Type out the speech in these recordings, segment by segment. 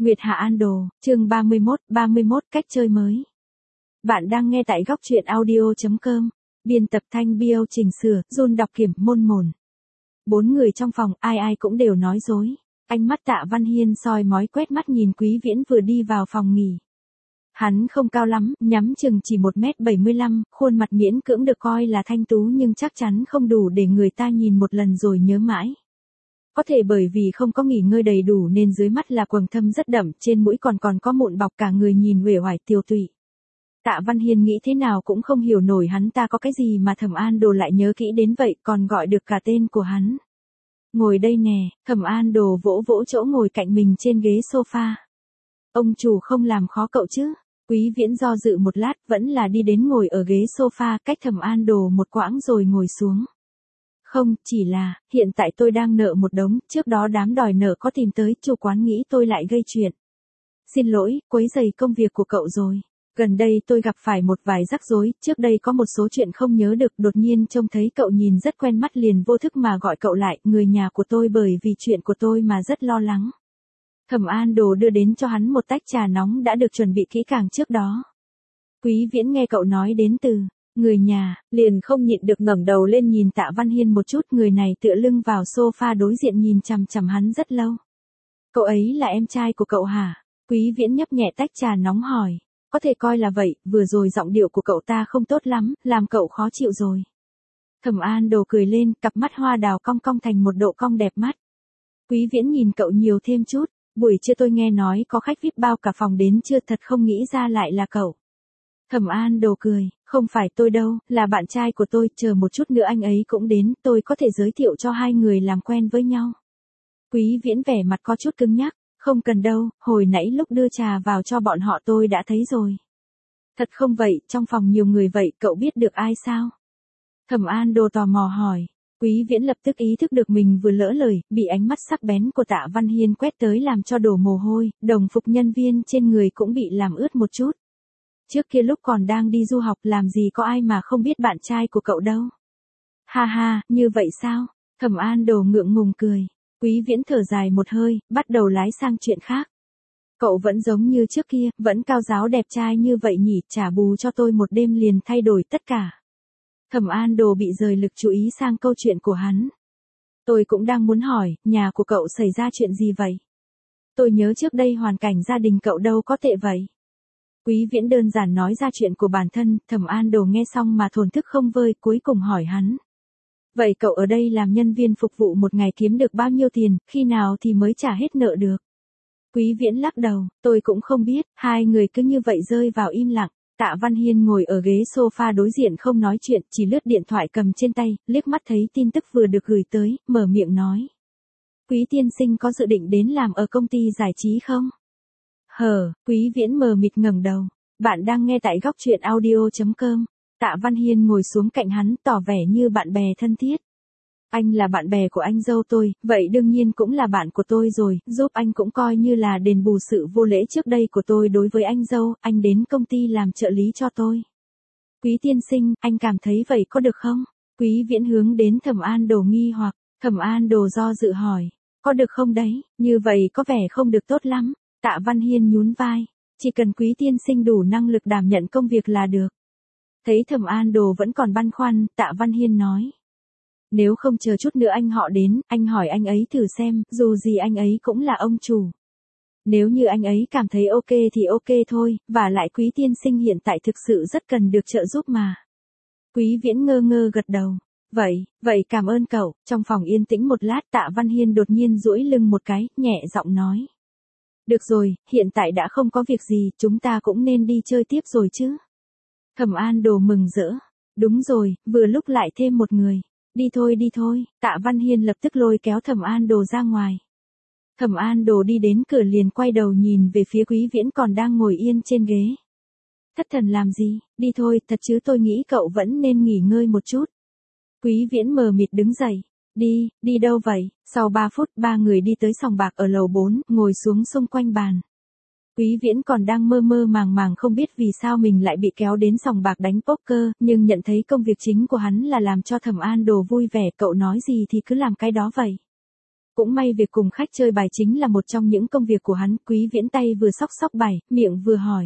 Nguyệt Hạ An Đồ, chương 31 cách chơi mới. Bạn đang nghe tại góc truyện audio.com. Biên tập Thanh Biêu chỉnh sửa, Jun đọc kiểm, môn mồn. 4 người trong phòng, ai cũng đều nói dối. Ánh mắt Tạ Văn Hiên soi mói quét mắt nhìn Quý Viễn vừa đi vào phòng nghỉ. Hắn không cao lắm, nhắm chừng chỉ 1m75, khuôn mặt miễn cưỡng được coi là thanh tú nhưng chắc chắn không đủ để người ta nhìn một lần rồi nhớ mãi. Có thể bởi vì không có nghỉ ngơi đầy đủ nên dưới mắt là quầng thâm rất đậm, trên mũi còn có mụn bọc, cả người nhìn uể oải tiều tụy. Tạ Văn Hiên nghĩ thế nào cũng không hiểu nổi hắn ta có cái gì mà Thẩm An Đồ lại nhớ kỹ đến vậy, còn gọi được cả tên của hắn. Ngồi đây nè, Thẩm An Đồ vỗ vỗ chỗ ngồi cạnh mình trên ghế sofa. Ông chủ không làm khó cậu chứ? Quý Viễn do dự một lát vẫn là đi đến ngồi ở ghế sofa cách Thẩm An Đồ một quãng rồi ngồi xuống. Không, chỉ là, hiện tại tôi đang nợ một đống, trước đó đám đòi nợ có tìm tới, chủ quán nghĩ tôi lại gây chuyện. Xin lỗi, quấy rầy công việc của cậu rồi. Gần đây tôi gặp phải một vài rắc rối, trước đây có một số chuyện không nhớ được, đột nhiên trông thấy cậu nhìn rất quen mắt liền vô thức mà gọi cậu lại, người nhà của tôi bởi vì chuyện của tôi mà rất lo lắng. Thẩm An Đồ đưa đến cho hắn một tách trà nóng đã được chuẩn bị kỹ càng trước đó. Quý Viễn nghe cậu nói đến từ người nhà, liền không nhịn được ngẩng đầu lên nhìn Tạ Văn Hiên một chút, người này tựa lưng vào sofa đối diện nhìn chằm chằm hắn rất lâu. Cậu ấy là em trai của cậu hả? Quý Viễn nhấp nhẹ tách trà nóng hỏi. Có thể coi là vậy, vừa rồi giọng điệu của cậu ta không tốt lắm, làm cậu khó chịu rồi. Thẩm An Đồ cười lên, cặp mắt hoa đào cong cong thành một độ cong đẹp mắt. Quý Viễn nhìn cậu nhiều thêm chút, buổi trưa tôi nghe nói có khách VIP bao cả phòng đến chưa, thật không nghĩ ra lại là cậu. Thẩm An Đồ cười, không phải tôi đâu, là bạn trai của tôi, chờ một chút nữa anh ấy cũng đến, tôi có thể giới thiệu cho hai người làm quen với nhau. Quý Viễn vẻ mặt có chút cứng nhắc, không cần đâu, hồi nãy lúc đưa trà vào cho bọn họ tôi đã thấy rồi. Thật không vậy, trong phòng nhiều người vậy, cậu biết được ai sao? Thẩm An Đồ tò mò hỏi. Quý Viễn lập tức ý thức được mình vừa lỡ lời, bị ánh mắt sắc bén của Tạ Văn Hiên quét tới làm cho đổ mồ hôi, đồng phục nhân viên trên người cũng bị làm ướt một chút. Trước kia lúc còn đang đi du học làm gì có ai mà không biết bạn trai của cậu đâu. Ha ha, như vậy sao? Thẩm An Đồ ngượng ngùng cười. Quý Viễn thở dài một hơi, bắt đầu lái sang chuyện khác. Cậu vẫn giống như trước kia, vẫn cao ráo đẹp trai như vậy nhỉ, trả bù cho tôi một đêm liền thay đổi tất cả. Thẩm An Đồ bị rời lực chú ý sang câu chuyện của hắn. Tôi cũng đang muốn hỏi, nhà của cậu xảy ra chuyện gì vậy? Tôi nhớ trước đây hoàn cảnh gia đình cậu đâu có tệ vậy. Quý Viễn đơn giản nói ra chuyện của bản thân, Thẩm An Đồ nghe xong mà thổn thức không vơi, cuối cùng hỏi hắn. Vậy cậu ở đây làm nhân viên phục vụ một ngày kiếm được bao nhiêu tiền, khi nào thì mới trả hết nợ được? Quý Viễn lắc đầu, tôi cũng không biết, hai người cứ như vậy rơi vào im lặng. Tạ Văn Hiên ngồi ở ghế sofa đối diện không nói chuyện, chỉ lướt điện thoại cầm trên tay, liếc mắt thấy tin tức vừa được gửi tới, mở miệng nói. Quý tiên sinh có dự định đến làm ở công ty giải trí không? Quý Viễn mờ mịt ngẩng đầu. Bạn đang nghe tại góc truyện audio.com. Tạ Văn Hiên ngồi xuống cạnh hắn, tỏ vẻ như bạn bè thân thiết. Anh là bạn bè của anh dâu tôi, vậy đương nhiên cũng là bạn của tôi rồi, giúp anh cũng coi như là đền bù sự vô lễ trước đây của tôi đối với anh dâu, anh đến công ty làm trợ lý cho tôi. Quý tiên sinh, anh cảm thấy vậy có được không? Quý Viễn hướng đến Thẩm An Đồ nghi hoặc, Thẩm An Đồ do dự hỏi, có được không đấy, như vậy có vẻ không được tốt lắm. Tạ Văn Hiên nhún vai, chỉ cần quý tiên sinh đủ năng lực đảm nhận công việc là được. Thấy Thẩm An Đồ vẫn còn băn khoăn, Tạ Văn Hiên nói. Nếu không chờ chút nữa anh họ đến, anh hỏi anh ấy thử xem, dù gì anh ấy cũng là ông chủ. Nếu như anh ấy cảm thấy ok thì ok thôi, và lại quý tiên sinh hiện tại thực sự rất cần được trợ giúp mà. Quý Viễn ngơ ngơ gật đầu. Vậy cảm ơn cậu. Trong phòng yên tĩnh một lát, Tạ Văn Hiên đột nhiên duỗi lưng một cái, nhẹ giọng nói. Được rồi, hiện tại đã không có việc gì, chúng ta cũng nên đi chơi tiếp rồi chứ. Thẩm An Đồ mừng rỡ. Đúng rồi, vừa lúc lại thêm một người. Đi thôi, Tạ Văn Hiên lập tức lôi kéo Thẩm An Đồ ra ngoài. Thẩm An Đồ đi đến cửa liền quay đầu nhìn về phía Quý Viễn còn đang ngồi yên trên ghế. Thất thần làm gì, đi thôi, thật chứ tôi nghĩ cậu vẫn nên nghỉ ngơi một chút. Quý Viễn mờ mịt đứng dậy. Đi đâu vậy? Sau 3 phút, ba người đi tới sòng bạc ở lầu 4, ngồi xuống xung quanh bàn. Quý Viễn còn đang mơ mơ màng không biết vì sao mình lại bị kéo đến sòng bạc đánh poker, nhưng nhận thấy công việc chính của hắn là làm cho Thẩm An Đồ vui vẻ, cậu nói gì thì cứ làm cái đó vậy. Cũng may việc cùng khách chơi bài chính là một trong những công việc của hắn. Quý Viễn tay vừa xóc xóc bài, miệng vừa hỏi.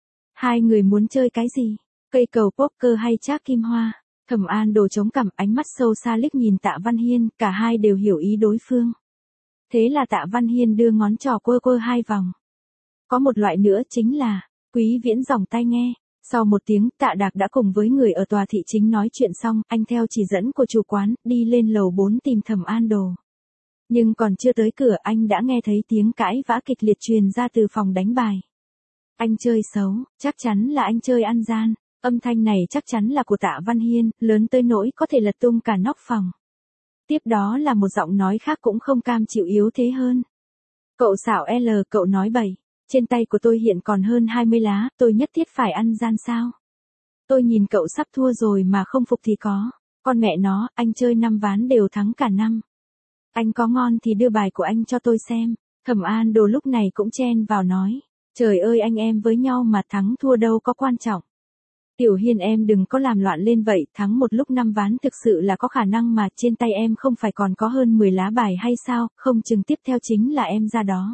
Hai người muốn chơi cái gì? Cây cầu poker hay trác kim hoa? Thẩm An Đồ chống cằm, ánh mắt sâu xa liếc nhìn Tạ Văn Hiên, cả hai đều hiểu ý đối phương. Thế là Tạ Văn Hiên đưa ngón trỏ quơ quơ hai vòng. Có một loại nữa chính là, Quý Viễn giỏng tai nghe. Sau một tiếng, Tạ Đạc đã cùng với người ở tòa thị chính nói chuyện xong, anh theo chỉ dẫn của chủ quán, đi lên lầu 4 tìm Thẩm An Đồ. Nhưng còn chưa tới cửa anh đã nghe thấy tiếng cãi vã kịch liệt truyền ra từ phòng đánh bài. Anh chơi xấu, chắc chắn là anh chơi ăn gian. Âm thanh này chắc chắn là của Tạ Văn Hiên, lớn tới nỗi có thể lật tung cả nóc phòng. Tiếp đó là một giọng nói khác cũng không cam chịu yếu thế hơn. Cậu xảo L, cậu nói bậy. Trên tay của tôi hiện còn hơn 20 lá, tôi nhất thiết phải ăn gian sao? Tôi nhìn cậu sắp thua rồi mà không phục thì có. Con mẹ nó, anh chơi 5 ván đều thắng cả năm. Anh có ngon thì đưa bài của anh cho tôi xem. Thẩm An Đồ lúc này cũng chen vào nói. Trời ơi, anh em với nhau mà thắng thua đâu có quan trọng. Tiểu Hiên em đừng có làm loạn lên vậy, thắng một lúc 5 ván thực sự là có khả năng mà, trên tay em không phải còn có hơn 10 lá bài hay sao, không chừng tiếp theo chính là em ra đó.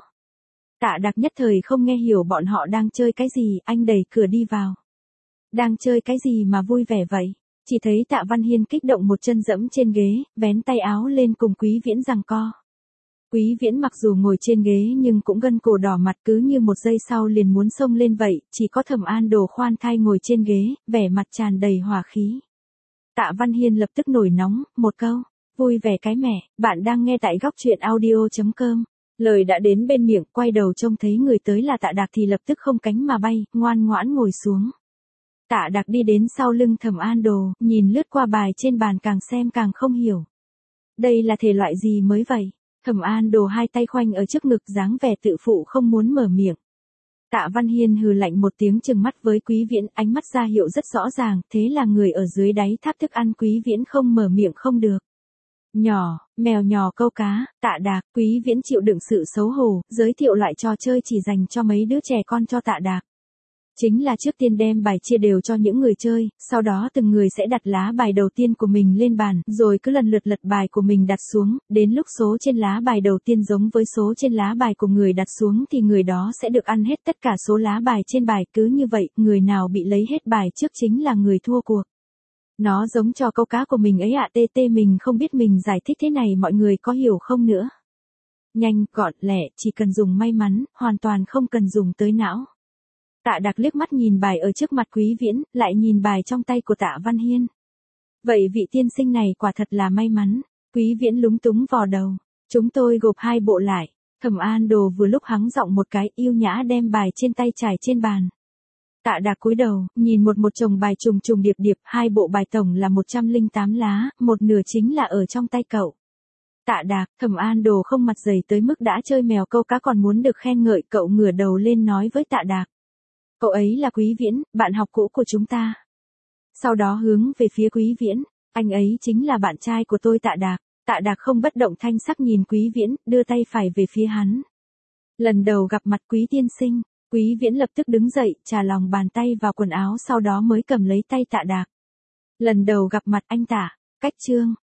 Tạ Đạc nhất thời không nghe hiểu bọn họ đang chơi cái gì, anh đẩy cửa đi vào. Đang chơi cái gì mà vui vẻ vậy? Chỉ thấy Tạ Văn Hiên kích động một chân dẫm trên ghế, vén tay áo lên cùng Quý Viễn giằng co. Quý Viễn mặc dù ngồi trên ghế nhưng cũng gân cổ đỏ mặt, cứ như một giây sau liền muốn xông lên vậy, chỉ có Thẩm An Đồ khoan thai ngồi trên ghế, vẻ mặt tràn đầy hỏa khí. Tạ Văn Hiên lập tức nổi nóng, một câu, vui vẻ cái mẹ, bạn đang nghe tại góc truyện audio.com. Lời đã đến bên miệng, quay đầu trông thấy người tới là Tạ Đạc thì lập tức không cánh mà bay, ngoan ngoãn ngồi xuống. Tạ Đạc đi đến sau lưng Thẩm An Đồ, nhìn lướt qua bài trên bàn càng xem càng không hiểu. Đây là thể loại gì mới vậy? Thẩm An Đồ hai tay khoanh ở trước ngực, dáng vẻ tự phụ không muốn mở miệng. Tạ Văn Hiên hừ lạnh một tiếng, trừng mắt với Quý Viễn, ánh mắt ra hiệu rất rõ ràng, thế là người ở dưới đáy tháp thức ăn Quý Viễn không mở miệng không được. Nhỏ, mèo nhỏ câu cá, Tạ Đạc, Quý Viễn chịu đựng sự xấu hổ, giới thiệu loại trò chơi chỉ dành cho mấy đứa trẻ con cho Tạ Đạc. Chính là trước tiên đem bài chia đều cho những người chơi, sau đó từng người sẽ đặt lá bài đầu tiên của mình lên bàn, rồi cứ lần lượt lật bài của mình đặt xuống, đến lúc số trên lá bài đầu tiên giống với số trên lá bài của người đặt xuống thì người đó sẽ được ăn hết tất cả số lá bài trên bài, cứ như vậy, người nào bị lấy hết bài trước chính là người thua cuộc. Nó giống trò câu cá của mình ấy ạ, mình không biết mình giải thích thế này mọi người có hiểu không nữa. Nhanh, gọn, lẹ, chỉ cần dùng may mắn, hoàn toàn không cần dùng tới não. Tạ Đạc liếc mắt nhìn bài ở trước mặt Quý Viễn, lại nhìn bài trong tay của Tạ Văn Hiên. Vậy vị tiên sinh này quả thật là may mắn. Quý Viễn lúng túng vò đầu. Chúng tôi gộp 2 bộ lại. Thẩm An Đồ vừa lúc hắng giọng một cái, yêu nhã đem bài trên tay trải trên bàn. Tạ Đạc cúi đầu, nhìn một chồng bài trùng trùng điệp điệp, 2 bộ bài tổng là 108 lá, một nửa chính là ở trong tay cậu. Tạ Đạc, Thẩm An Đồ không mặt dày tới mức đã chơi mèo câu cá còn muốn được khen ngợi, cậu ngửa đầu lên nói với Tạ Đạc. Cậu ấy là Quý Viễn, bạn học cũ của chúng ta. Sau đó hướng về phía Quý Viễn, anh ấy chính là bạn trai của tôi Tạ Đạc. Tạ Đạc không bất động thanh sắc nhìn Quý Viễn, đưa tay phải về phía hắn. Lần đầu gặp mặt Quý tiên sinh, Quý Viễn lập tức đứng dậy, chà lòng bàn tay vào quần áo sau đó mới cầm lấy tay Tạ Đạc. Lần đầu gặp mặt anh Tạ, cách chương.